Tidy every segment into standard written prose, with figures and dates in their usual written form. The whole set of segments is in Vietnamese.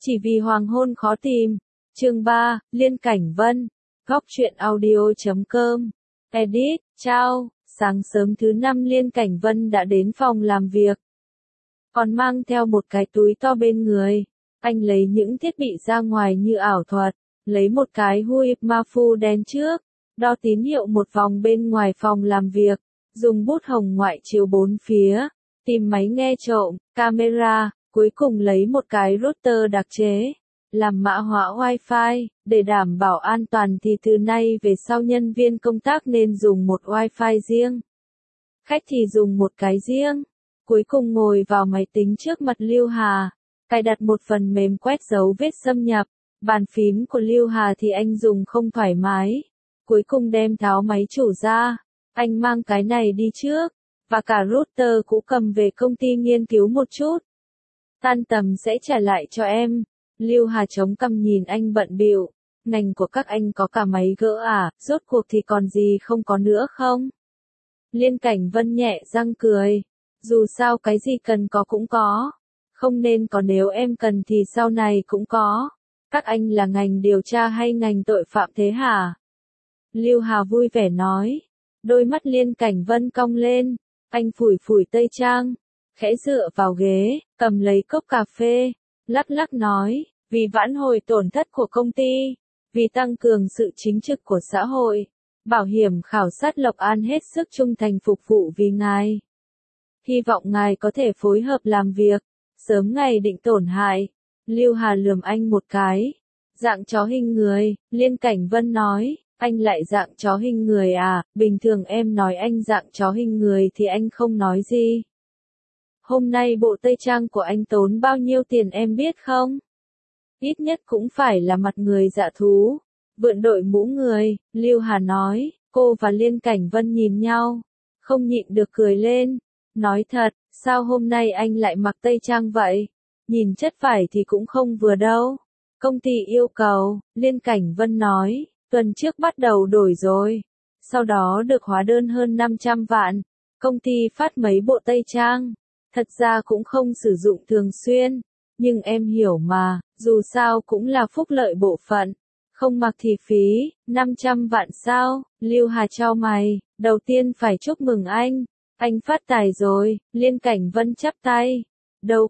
Chỉ vì hoàng hôn khó tìm. Chương 3, Liên Cảnh Vân. Góc truyện audio.com. Edit, Chao. Sáng sớm thứ 5 Liên Cảnh Vân đã đến phòng làm việc. Còn mang theo một cái túi to bên người. Anh lấy những thiết bị ra ngoài như ảo thuật. Lấy một cái hui ma phu đen trước. Đo tín hiệu một vòng bên ngoài phòng làm việc. Dùng bút hồng ngoại chiếu bốn phía. Tìm máy nghe trộm, camera. Cuối cùng lấy một cái router đặc chế, làm mã hóa Wi-Fi, để đảm bảo an toàn thì từ nay về sau nhân viên công tác nên dùng một Wi-Fi riêng. Khách thì dùng một cái riêng. Cuối cùng ngồi vào máy tính trước mặt Lưu Hà, cài đặt một phần mềm quét dấu vết xâm nhập. Bàn phím của Lưu Hà thì anh dùng không thoải mái. Cuối cùng đem tháo máy chủ ra, anh mang cái này đi trước, và cả router cũng cầm về công ty nghiên cứu một chút. Tan tầm sẽ trả lại cho em. Lưu Hà chống cằm nhìn anh bận bịu. Ngành của các anh có cả máy gỡ à, rốt cuộc thì còn gì không có nữa không? Liên Cảnh Vân nhẹ răng cười. Dù sao cái gì cần có cũng có. Không nên có nếu em cần thì sau này cũng có. Các anh là ngành điều tra hay ngành tội phạm thế hả? Lưu Hà vui vẻ nói. Đôi mắt Liên Cảnh Vân cong lên. Anh phủi phủi tây trang. Khẽ dựa vào ghế, cầm lấy cốc cà phê, lắc lắc nói, vì vãn hồi tổn thất của công ty, vì tăng cường sự chính trực của xã hội, bảo hiểm khảo sát Lộc An hết sức trung thành phục vụ vì ngài. Hy vọng ngài có thể phối hợp làm việc, sớm ngày định tổn hại. Lưu Hà lườm anh một cái. Dạng chó hình người, Liên Cảnh Vân nói, anh lại dạng chó hình người à, bình thường em nói anh dạng chó hình người thì anh không nói gì. Hôm nay bộ tây trang của anh tốn bao nhiêu tiền em biết không? Ít nhất cũng phải là mặt người dạ thú. Vượn đội mũ người, Lưu Hà nói. Cô và Liên Cảnh Vân nhìn nhau, không nhịn được cười lên. Nói thật, sao hôm nay anh lại mặc tây trang vậy? Nhìn chất vải thì cũng không vừa đâu. Công ty yêu cầu, Liên Cảnh Vân nói, tuần trước bắt đầu đổi rồi. Sau đó được hóa đơn hơn 500 vạn. Công ty phát mấy bộ tây trang. Thật ra cũng không sử dụng thường xuyên, nhưng em hiểu mà, dù sao cũng là phúc lợi bộ phận, không mặc thì phí. 500 vạn sao? Lưu Hà chau mày. Đầu tiên phải chúc mừng anh phát tài rồi. Liên Cảnh Vân chắp tay. Đâu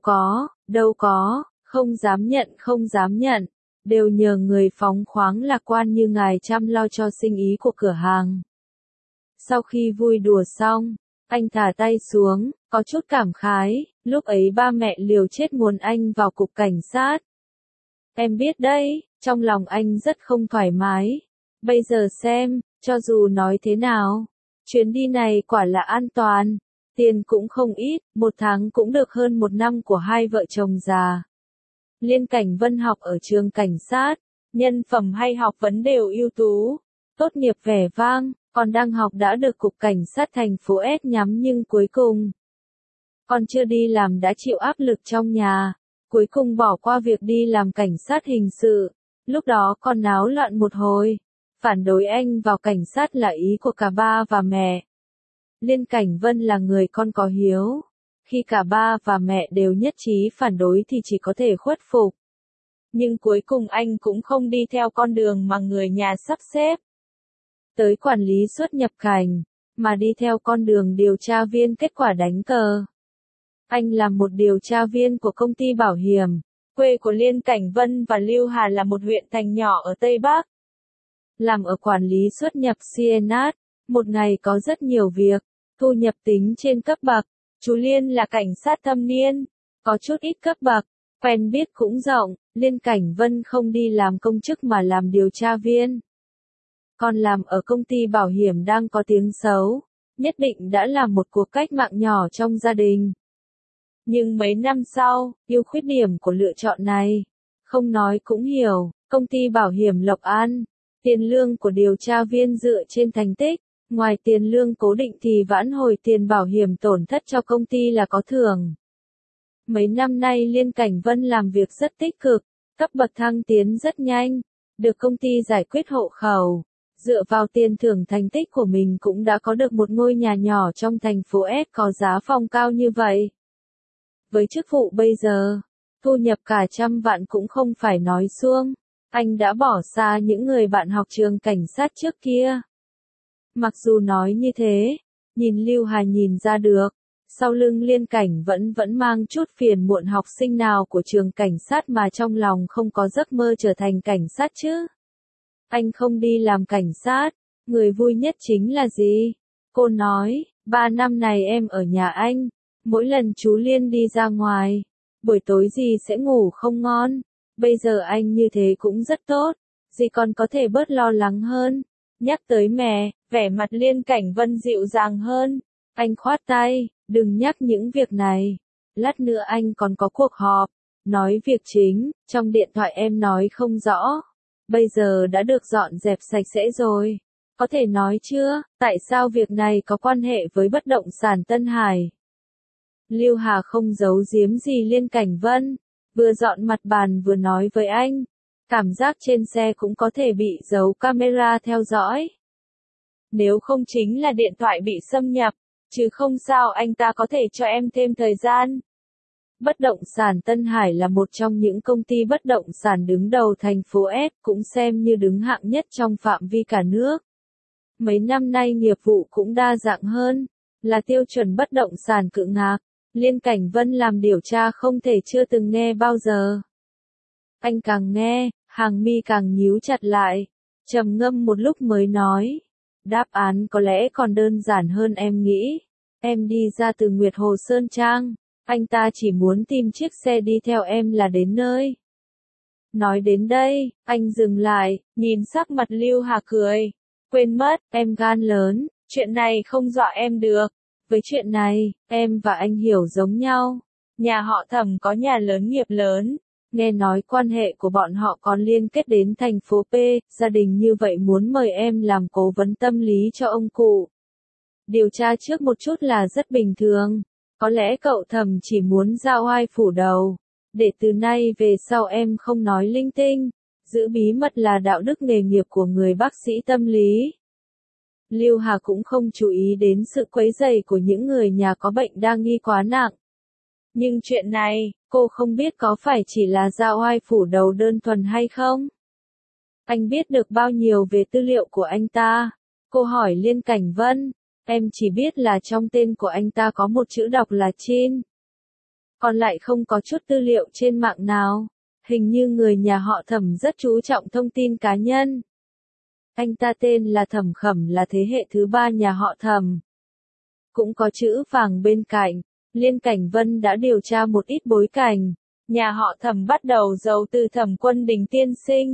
có, không dám nhận, đều nhờ người phóng khoáng lạc quan như ngài chăm lo cho sinh ý của cửa hàng. Sau khi vui đùa xong, anh thả tay xuống, có chút cảm khái, lúc ấy ba mẹ liều chết muốn anh vào cục cảnh sát. Em biết đấy, trong lòng anh rất không thoải mái. Bây giờ xem, cho dù nói thế nào, chuyến đi này quả là an toàn, tiền cũng không ít, một tháng cũng được hơn một năm của hai vợ chồng già. Liên Cảnh Vân học ở trường cảnh sát, nhân phẩm hay học vấn đều ưu tú, tốt nghiệp vẻ vang. Còn đang học đã được cục cảnh sát thành phố S nhắm nhưng cuối cùng, còn chưa đi làm đã chịu áp lực trong nhà, cuối cùng bỏ qua việc đi làm cảnh sát hình sự. Lúc đó còn náo loạn một hồi, phản đối anh vào cảnh sát là ý của cả ba và mẹ. Liên Cảnh Vân là người con có hiếu, khi cả ba và mẹ đều nhất trí phản đối thì chỉ có thể khuất phục. Nhưng cuối cùng anh cũng không đi theo con đường mà người nhà sắp xếp, tới quản lý xuất nhập cảnh, mà đi theo con đường điều tra viên kết quả đánh cờ. Anh là một điều tra viên của công ty bảo hiểm. Quê của Liên Cảnh Vân và Lưu Hà là một huyện thành nhỏ ở Tây Bắc. Làm ở quản lý xuất nhập CNAT, một ngày có rất nhiều việc, thu nhập tính trên cấp bậc. Chú Liên là cảnh sát thâm niên, có chút ít cấp bậc, quen biết cũng rộng. Liên Cảnh Vân không đi làm công chức mà làm điều tra viên. Còn làm ở công ty bảo hiểm đang có tiếng xấu, nhất định đã là một cuộc cách mạng nhỏ trong gia đình. Nhưng mấy năm sau, yêu khuyết điểm của lựa chọn này, không nói cũng hiểu, công ty bảo hiểm Lộc An, tiền lương của điều tra viên dựa trên thành tích, ngoài tiền lương cố định thì vãn hồi tiền bảo hiểm tổn thất cho công ty là có thưởng. Mấy năm nay Liên Cảnh Vân làm việc rất tích cực, cấp bậc thăng tiến rất nhanh, được công ty giải quyết hộ khẩu. Dựa vào tiền thưởng thành tích của mình cũng đã có được một ngôi nhà nhỏ trong thành phố S có giá phòng cao như vậy. Với chức vụ bây giờ, thu nhập cả 100 vạn cũng không phải nói suông. Anh đã bỏ xa những người bạn học trường cảnh sát trước kia. Mặc dù nói như thế, nhìn Lưu Hà nhìn ra được, sau lưng Liên Cảnh vẫn mang chút phiền muộn học sinh nào của trường cảnh sát mà trong lòng không có giấc mơ trở thành cảnh sát chứ. Anh không đi làm cảnh sát, người vui nhất chính là gì? Cô nói, 3 năm này em ở nhà anh, mỗi lần chú Liên đi ra ngoài, buổi tối dì sẽ ngủ không ngon. Bây giờ anh như thế cũng rất tốt, dì còn có thể bớt lo lắng hơn. Nhắc tới mẹ, vẻ mặt Liên Cảnh Vân dịu dàng hơn. Anh khoát tay, đừng nhắc những việc này. Lát nữa anh còn có cuộc họp. Nói việc chính, trong điện thoại em nói không rõ. Bây giờ đã được dọn dẹp sạch sẽ rồi. Có thể nói chưa, tại sao việc này có quan hệ với bất động sản Tân Hải? Lưu Hà không giấu giếm gì Liên Cảnh Vân, vừa dọn mặt bàn vừa nói với anh. Cảm giác trên xe cũng có thể bị giấu camera theo dõi. Nếu không chính là điện thoại bị xâm nhập, chứ không sao anh ta có thể cho em thêm thời gian. Bất động sản Tân Hải là một trong những công ty bất động sản đứng đầu thành phố S, cũng xem như đứng hạng nhất trong phạm vi cả nước. Mấy năm nay nghiệp vụ cũng đa dạng hơn, là tiêu chuẩn bất động sản cự ngạc. Liên Cảnh Vân làm điều tra không thể chưa từng nghe bao giờ. Anh càng nghe, hàng mi càng nhíu chặt lại, trầm ngâm một lúc mới nói. Đáp án có lẽ còn đơn giản hơn em nghĩ. Em đi ra từ Nguyệt Hồ Sơn Trang, anh ta chỉ muốn tìm chiếc xe đi theo em là đến nơi. Nói đến đây, anh dừng lại, nhìn sắc mặt Lưu Hà cười. Quên mất, em gan lớn, chuyện này không dọa em được. Với chuyện này, em và anh hiểu giống nhau. Nhà họ Thẩm có nhà lớn nghiệp lớn. Nghe nói quan hệ của bọn họ còn liên kết đến thành phố P, gia đình như vậy muốn mời em làm cố vấn tâm lý cho ông cụ. Điều tra trước một chút là rất bình thường. Có lẽ cậu Thẩm chỉ muốn giao oai phủ đầu. Để từ nay về sau em không nói linh tinh. Giữ bí mật là đạo đức nghề nghiệp của người bác sĩ tâm lý. Lưu Hà cũng không chú ý đến sự quấy rầy của những người nhà có bệnh đa nghi quá nặng. Nhưng chuyện này, cô không biết có phải chỉ là giao oai phủ đầu đơn thuần hay không? Anh biết được bao nhiêu về tư liệu của anh ta? Cô hỏi Liên Cảnh Vân. Em chỉ biết là trong tên của anh ta có một chữ đọc là Chin. Còn lại không có chút tư liệu trên mạng nào. Hình như người nhà họ Thẩm rất chú trọng thông tin cá nhân. Anh ta tên là Thẩm Khẩm, là thế hệ thứ 3 nhà họ Thẩm. Cũng có chữ vàng bên cạnh. Liên Cảnh Vân đã điều tra một ít bối cảnh. Nhà họ Thẩm bắt đầu giàu từ Thẩm Quân Đình tiên sinh.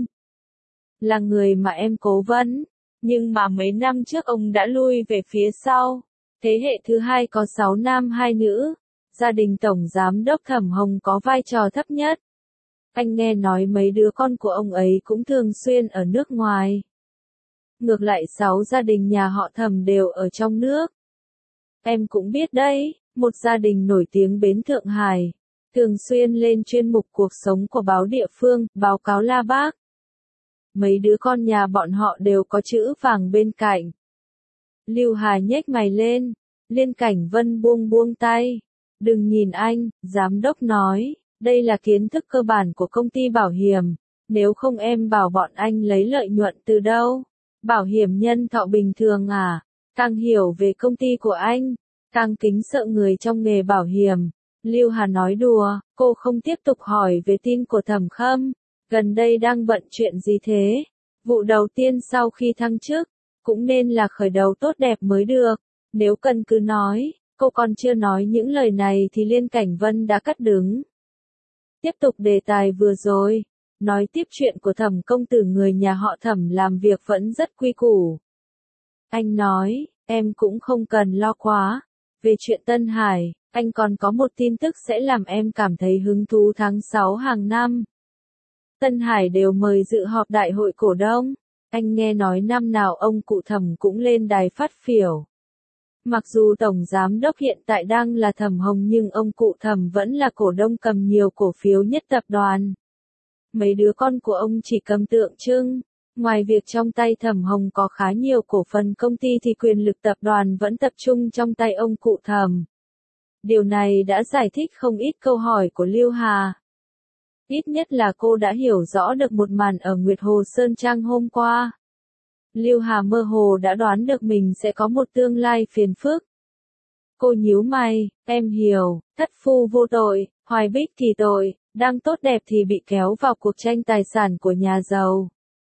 Là người mà em cố vấn. Nhưng mà mấy năm trước ông đã lui về phía sau. Thế hệ thứ 2 có 6 nam 2 nữ. Gia đình Tổng Giám đốc Thẩm Hồng có vai trò thấp nhất. Anh nghe nói mấy đứa con của ông ấy cũng thường xuyên ở nước ngoài. Ngược lại 6 gia đình nhà họ Thẩm đều ở trong nước. Em cũng biết đấy, một gia đình nổi tiếng bên Thượng Hải, thường xuyên lên chuyên mục cuộc sống của báo địa phương, báo cáo La Bác. Mấy đứa con nhà bọn họ đều có chữ vàng bên cạnh. Lưu Hà nhếch mày lên, Liên Cảnh Vân buông tay. Đừng nhìn anh, giám đốc nói, đây là kiến thức cơ bản của công ty bảo hiểm, nếu không em bảo bọn anh lấy lợi nhuận từ đâu? Bảo hiểm nhân thọ bình thường à? Càng hiểu về công ty của anh, càng kính sợ người trong nghề bảo hiểm. Lưu Hà nói đùa, cô không tiếp tục hỏi về tin của Thẩm Khâm. Gần đây đang bận chuyện gì thế? Vụ đầu tiên sau khi thăng chức, cũng nên là khởi đầu tốt đẹp mới được. Nếu cần cứ nói, cô còn chưa nói những lời này thì Liên Cảnh Vân đã cắt đứng. Tiếp tục đề tài vừa rồi, nói tiếp chuyện của Thẩm công tử, người nhà họ Thẩm làm việc vẫn rất quy củ. Anh nói, em cũng không cần lo quá. Về chuyện Tân Hải, anh còn có một tin tức sẽ làm em cảm thấy hứng thú. Tháng 6 hàng năm, Tân Hải đều mời dự họp đại hội cổ đông. Anh nghe nói năm nào ông cụ Thẩm cũng lên đài phát biểu. Mặc dù Tổng Giám đốc hiện tại đang là Thẩm Hồng nhưng ông cụ Thẩm vẫn là cổ đông cầm nhiều cổ phiếu nhất tập đoàn. Mấy đứa con của ông chỉ cầm tượng trưng. Ngoài việc trong tay Thẩm Hồng có khá nhiều cổ phần công ty thì quyền lực tập đoàn vẫn tập trung trong tay ông cụ Thẩm. Điều này đã giải thích không ít câu hỏi của Lưu Hà. Ít nhất là cô đã hiểu rõ được một màn ở Nguyệt Hồ Sơn Trang hôm qua. Lưu Hà mơ hồ đã đoán được mình sẽ có một tương lai phiền phức. Cô nhíu mày, em hiểu, thất phu vô tội, Hoài Bích thì tội, đang tốt đẹp thì bị kéo vào cuộc tranh tài sản của nhà giàu.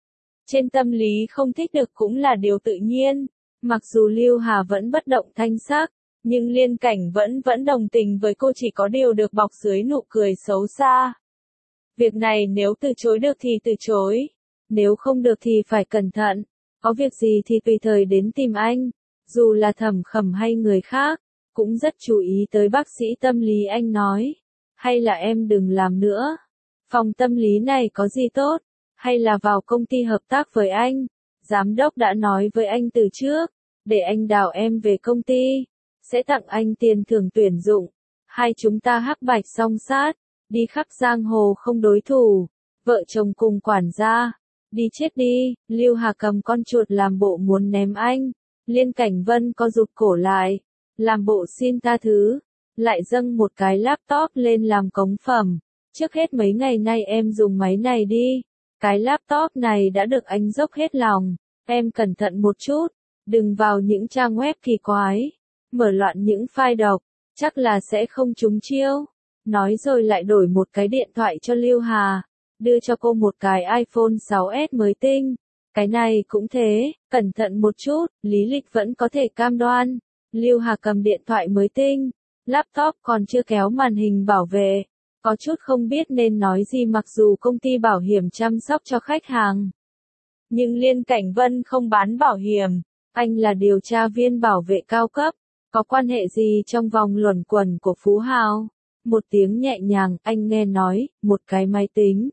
Trên tâm lý không thích được cũng là điều tự nhiên, mặc dù Lưu Hà vẫn bất động thanh sắc, nhưng Liên Cảnh vẫn đồng tình với cô, chỉ có điều được bọc dưới nụ cười xấu xa. Việc này nếu từ chối được thì từ chối, nếu không được thì phải cẩn thận, có việc gì thì tùy thời đến tìm anh, dù là Thẩm Khẩm hay người khác, cũng rất chú ý tới bác sĩ tâm lý anh nói, hay là em đừng làm nữa, phòng tâm lý này có gì tốt, hay là vào công ty hợp tác với anh, giám đốc đã nói với anh từ trước, để anh đào em về công ty, sẽ tặng anh tiền thưởng tuyển dụng, hai chúng ta hắc bạch song sát, đi khắp giang hồ không đối thủ, vợ chồng cùng quản gia, đi chết đi, Lưu Hà cầm con chuột làm bộ muốn ném anh, Liên Cảnh Vân co rụt cổ lại, làm bộ xin tha thứ, lại dâng một cái laptop lên làm cống phẩm, trước hết mấy ngày nay em dùng máy này đi, cái laptop này đã được anh dốc hết lòng, em cẩn thận một chút, đừng vào những trang web kỳ quái, mở loạn những file độc, chắc là sẽ không trúng chiêu. Nói rồi lại đổi một cái điện thoại cho Lưu Hà, đưa cho cô một cái iPhone 6s mới tinh. Cái này cũng thế, cẩn thận một chút, lý lịch vẫn có thể cam đoan. Lưu Hà cầm điện thoại mới tinh, laptop còn chưa kéo màn hình bảo vệ, có chút không biết nên nói gì mặc dù công ty bảo hiểm chăm sóc cho khách hàng. Nhưng Liên Cảnh Vân không bán bảo hiểm, anh là điều tra viên bảo vệ cao cấp, có quan hệ gì trong vòng luẩn quẩn của Phú Hào? Một tiếng nhẹ nhàng, anh nghe nói, một cái máy tính,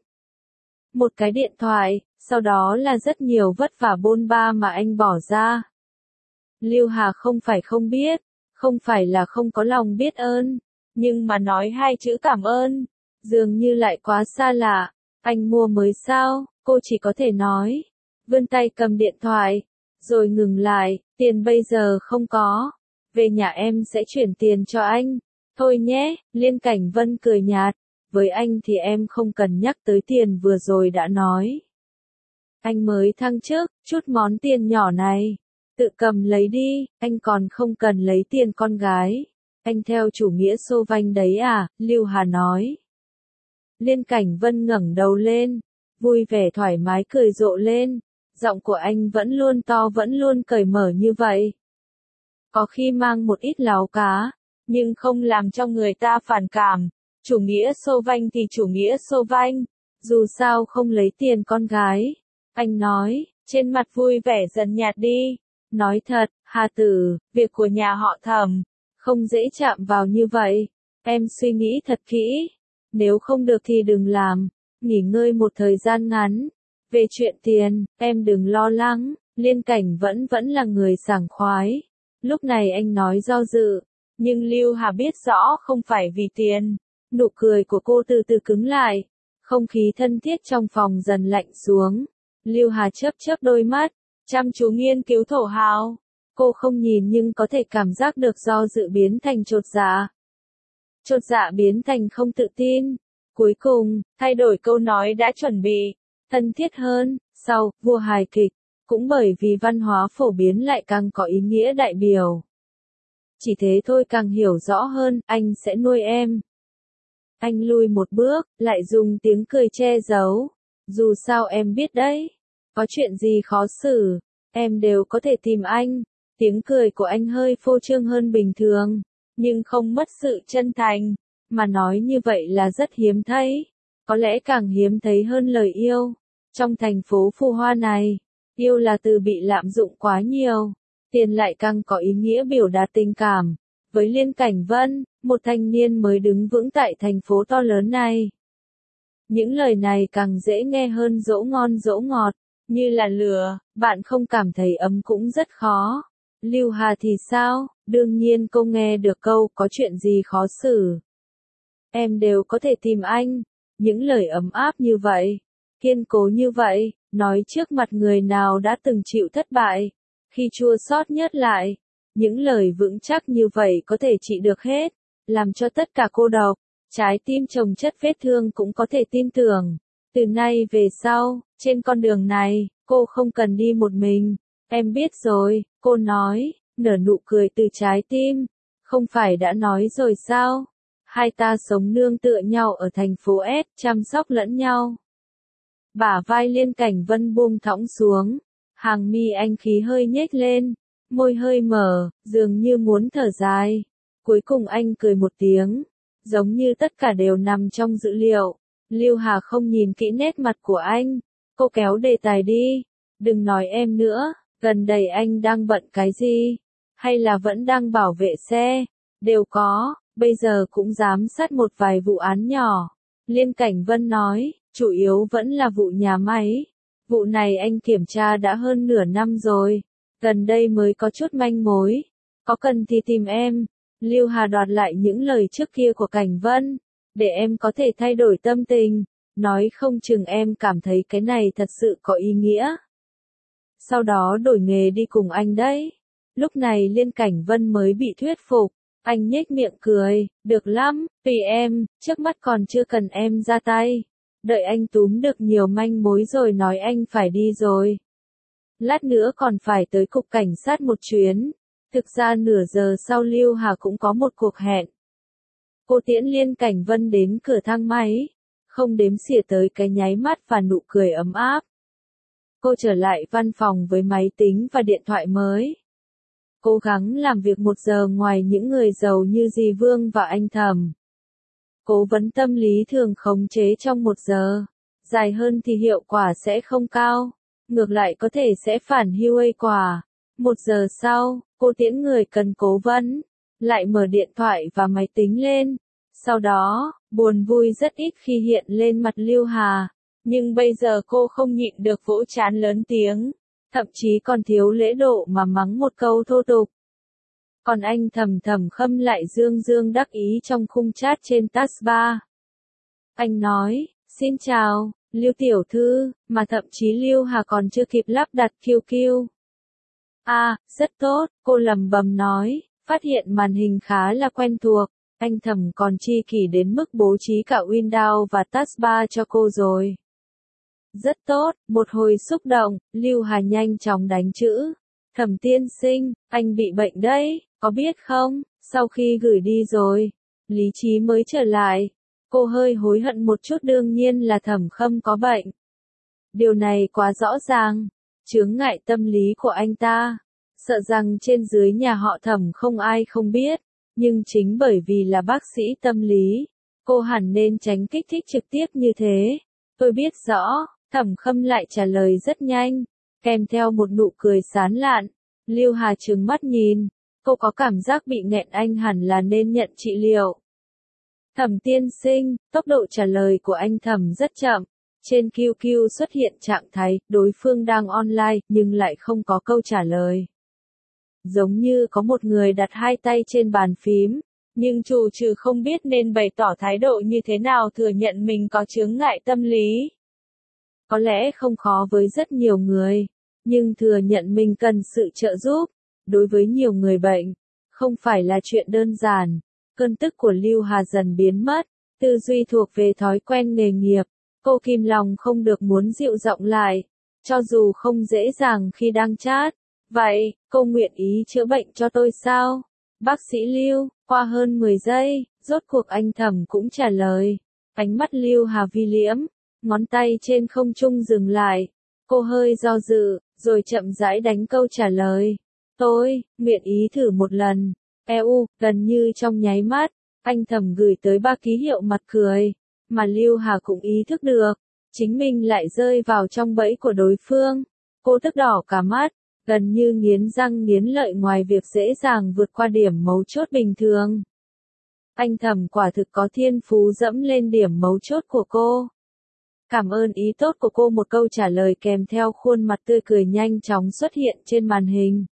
một cái điện thoại, sau đó là rất nhiều vất vả bôn ba mà anh bỏ ra. Lưu Hà không phải không biết, không phải là không có lòng biết ơn, nhưng mà nói hai chữ cảm ơn, dường như lại quá xa lạ, anh mua mới sao, cô chỉ có thể nói, vươn tay cầm điện thoại, rồi ngừng lại, tiền bây giờ không có, về nhà em sẽ chuyển tiền cho anh. Thôi nhé, Liên Cảnh Vân cười nhạt, với anh thì em không cần nhắc tới tiền vừa rồi đã nói. Anh mới thăng chức, chút món tiền nhỏ này, tự cầm lấy đi, anh còn không cần lấy tiền con gái. Anh theo chủ nghĩa xô vanh đấy à, Lưu Hà nói. Liên Cảnh Vân ngẩng đầu lên, vui vẻ thoải mái cười rộ lên, giọng của anh vẫn luôn to vẫn luôn cởi mở như vậy. Có khi mang một ít láo cá, nhưng không làm cho người ta phản cảm, chủ nghĩa xô vanh thì chủ nghĩa xô vanh, dù sao không lấy tiền con gái. Anh nói, trên mặt vui vẻ dần nhạt đi, nói thật, Hà Tử, việc của nhà họ Thẩm, không dễ chạm vào như vậy, em suy nghĩ thật kỹ, nếu không được thì đừng làm, nghỉ ngơi một thời gian ngắn, về chuyện tiền, em đừng lo lắng, Liên Cảnh vẫn là người sảng khoái, lúc này anh nói do dự. Nhưng Lưu Hà biết rõ không phải vì tiền, nụ cười của cô từ từ cứng lại, không khí thân thiết trong phòng dần lạnh xuống. Lưu Hà chớp đôi mắt, chăm chú nghiên cứu thổ hào. Cô không nhìn nhưng có thể cảm giác được do dự biến thành chột dạ. Chột dạ biến thành không tự tin. Cuối cùng, thay đổi câu nói đã chuẩn bị, thân thiết hơn, sau, vua hài kịch, cũng bởi vì văn hóa phổ biến lại càng có ý nghĩa đại biểu. Chỉ thế thôi càng hiểu rõ hơn, anh sẽ nuôi em. Anh lùi một bước, lại dùng tiếng cười che giấu. Dù sao em biết đấy, có chuyện gì khó xử, em đều có thể tìm anh. Tiếng cười của anh hơi phô trương hơn bình thường, nhưng không mất sự chân thành. Mà nói như vậy là rất hiếm thấy, có lẽ càng hiếm thấy hơn lời yêu. Trong thành phố phù hoa này, yêu là từ bị lạm dụng quá nhiều. Tiền lại càng có ý nghĩa biểu đạt tình cảm. Với Liên Cảnh Vân, một thanh niên mới đứng vững tại thành phố to lớn này. Những lời này càng dễ nghe hơn dỗ ngon dỗ ngọt, như là lửa, bạn không cảm thấy ấm cũng rất khó. Lưu Hà thì sao, đương nhiên cô nghe được câu có chuyện gì khó xử. Em đều có thể tìm anh, những lời ấm áp như vậy, kiên cố như vậy, nói trước mặt người nào đã từng chịu thất bại. Khi chua xót nhất lại, những lời vững chắc như vậy có thể trị được hết, làm cho tất cả cô độc, Trái tim chồng chất vết thương cũng có thể tin tưởng. Từ nay về sau, trên con đường này, cô không cần đi một mình. Em biết rồi, cô nói, nở nụ cười từ trái tim. Không phải đã nói rồi sao? Hai ta sống nương tựa nhau ở thành phố S, chăm sóc lẫn nhau. Bả vai Liên Cảnh Vân buông thõng xuống. Hàng mi anh khí hơi nhếch lên. Môi hơi mở, dường như muốn thở dài. Cuối cùng anh cười một tiếng. Giống như tất cả đều nằm trong dữ liệu. Lưu Hà không nhìn kỹ nét mặt của anh. Cô kéo đề tài đi. Đừng nói em nữa, gần đây anh đang bận cái gì? Hay là vẫn đang bảo vệ xe? Đều có, bây giờ cũng giám sát một vài vụ án nhỏ. Liên Cảnh Vân nói, chủ yếu vẫn là vụ nhà máy. Vụ này anh kiểm tra đã hơn nửa năm rồi. Gần đây mới có chút manh mối. Có cần thì tìm em. Lưu Hà đoạt lại những lời trước kia của Cảnh Vân. Để em có thể thay đổi tâm tình. Nói không chừng em cảm thấy cái này thật sự có ý nghĩa. Sau đó đổi nghề đi cùng anh đấy. Lúc này Liên Cảnh Vân mới bị thuyết phục. Anh nhếch miệng cười, được lắm, tùy em, trước mắt còn chưa cần em ra tay. Đợi anh túm được nhiều manh mối rồi nói anh phải đi rồi. Lát nữa còn phải tới cục cảnh sát một chuyến. Thực ra nửa giờ sau Lưu Hà cũng có một cuộc hẹn. Cô tiễn Liên Cảnh Vân đến cửa thang máy. Không đếm xỉa tới cái nháy mắt và nụ cười ấm áp. Cô trở lại văn phòng với máy tính và điện thoại mới. Cố gắng làm việc 1 giờ ngoài những người giàu như dì Vương và anh Thẩm. Cố vấn tâm lý thường khống chế trong 1 giờ. Dài hơn thì hiệu quả sẽ không cao. Ngược lại có thể sẽ phản hiệu quả. 1 giờ sau, cô tiễn người cần cố vấn. Lại mở điện thoại và máy tính lên. Sau đó, buồn vui rất ít khi hiện lên mặt Lưu Hà. Nhưng bây giờ cô không nhịn được vỗ trán lớn tiếng. Thậm chí còn thiếu lễ độ mà mắng một câu thô tục. Còn anh Thẩm Thẩm Khâm lại dương dương đắc ý trong khung chat trên taskbar. Anh nói, xin chào, Lưu tiểu thư, mà thậm chí Lưu Hà còn chưa kịp lắp đặt QQ. À, rất tốt, cô lẩm bẩm nói, phát hiện màn hình khá là quen thuộc. Anh Thẩm còn chi kỷ đến mức bố trí cả Windows và taskbar cho cô rồi. Rất tốt, một hồi xúc động, Lưu Hà nhanh chóng đánh chữ. Thẩm tiên sinh, anh bị bệnh đấy, có biết không? Sau khi gửi đi rồi, lý trí mới trở lại. Cô hơi hối hận một chút, đương nhiên là Thẩm Khâm có bệnh. Điều này quá rõ ràng. Chướng ngại tâm lý của anh ta. Sợ rằng trên dưới nhà họ Thẩm không ai không biết. Nhưng chính bởi vì là bác sĩ tâm lý, cô hẳn nên tránh kích thích trực tiếp như thế. Tôi biết rõ. Thẩm Khâm lại trả lời rất nhanh, kèm theo một nụ cười sán lạn. Lưu Hà trừng mắt nhìn, cô có cảm giác bị nghẹn, anh hẳn là nên nhận trị liệu. Thẩm tiên sinh, tốc độ trả lời của anh Thẩm rất chậm. Trên QQ xuất hiện trạng thái, đối phương đang online, nhưng lại không có câu trả lời. Giống như có một người đặt hai tay trên bàn phím, nhưng chủ trừ không biết nên bày tỏ thái độ như thế nào thừa nhận mình có chướng ngại tâm lý. Có lẽ không khó với rất nhiều người, nhưng thừa nhận mình cần sự trợ giúp, đối với nhiều người bệnh, không phải là chuyện đơn giản. Cơn tức của Lưu Hà dần biến mất, tư duy thuộc về thói quen nghề nghiệp, cô kìm lòng không được muốn dịu giọng lại, cho dù không dễ dàng khi đang chat. Vậy, cô nguyện ý chữa bệnh cho tôi sao? Bác sĩ Lưu, qua hơn 10 giây, rốt cuộc anh Thẩm cũng trả lời. Ánh mắt Lưu Hà vi liễm. Ngón tay trên không trung dừng lại. Cô hơi do dự, rồi chậm rãi đánh câu trả lời. Tôi, nguyện ý thử một lần. Gần như trong nháy mắt, anh Thẩm gửi tới 3 ký hiệu mặt cười. Mà Lưu Hà cũng ý thức được, chính mình lại rơi vào trong bẫy của đối phương. Cô tức đỏ cả mắt, gần như nghiến răng nghiến lợi ngoài việc dễ dàng vượt qua điểm mấu chốt bình thường. Anh Thẩm quả thực có thiên phú dẫm lên điểm mấu chốt của cô. Cảm ơn ý tốt của cô, một câu trả lời kèm theo khuôn mặt tươi cười nhanh chóng xuất hiện trên màn hình.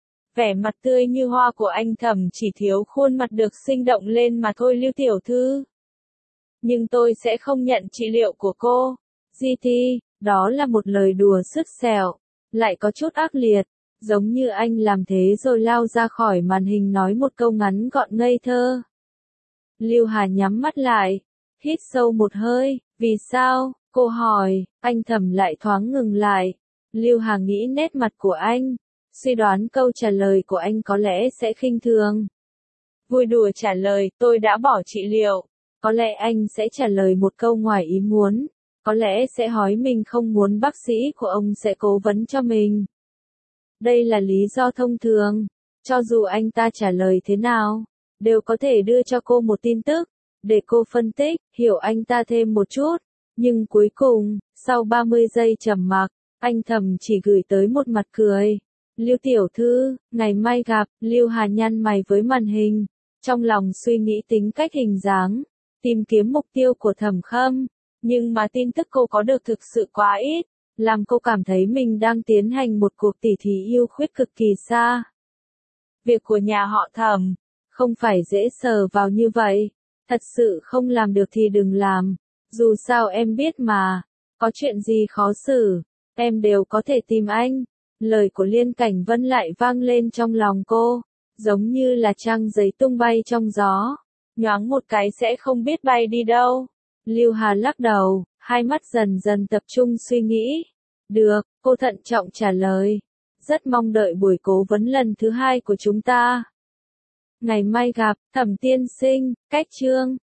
Vẻ mặt tươi như hoa của anh Thẩm chỉ thiếu khuôn mặt được sinh động lên mà thôi. Lưu tiểu thư. Nhưng tôi sẽ không nhận trị liệu của cô. GT, đó là một lời đùa sứt sẹo, lại có chút ác liệt, giống như anh làm thế rồi lao ra khỏi màn hình nói một câu ngắn gọn ngây thơ. Lưu Hà nhắm mắt lại, hít sâu một hơi, vì sao? Cô hỏi, anh Thẩm lại thoáng ngừng lại. Lưu Hà nghĩ nét mặt của anh, suy đoán câu trả lời của anh có lẽ sẽ khinh thường. Vui đùa trả lời, tôi đã bỏ trị liệu. Có lẽ anh sẽ trả lời một câu ngoài ý muốn. Có lẽ sẽ hỏi mình không muốn bác sĩ của ông sẽ cố vấn cho mình. Đây là lý do thông thường. Cho dù anh ta trả lời thế nào, đều có thể đưa cho cô một tin tức, để cô phân tích, hiểu anh ta thêm một chút. Nhưng cuối cùng, sau 30 giây trầm mặc, anh Thẩm chỉ gửi tới một mặt cười. Lưu tiểu thư, ngày mai gặp. Lưu Hà nhăn mày với màn hình, trong lòng suy nghĩ tính cách hình dáng, tìm kiếm mục tiêu của Thẩm Khâm. Nhưng mà tin tức cô có được thực sự quá ít, làm cô cảm thấy mình đang tiến hành một cuộc tỉ thí yêu khuyết cực kỳ xa. Việc của nhà họ Thẩm, không phải dễ sờ vào như vậy. Thật sự không làm được thì đừng làm. Dù sao em biết mà, có chuyện gì khó xử, em đều có thể tìm anh. Lời của Liên Cảnh Vân lại vang lên trong lòng cô, giống như là trang giấy tung bay trong gió. Nhoáng một cái sẽ không biết bay đi đâu. Lưu Hà lắc đầu, hai mắt dần dần tập trung suy nghĩ. Được, cô thận trọng trả lời. Rất mong đợi buổi cố vấn lần thứ 2 của chúng ta. Ngày mai gặp. Thẩm tiên sinh, cách chương.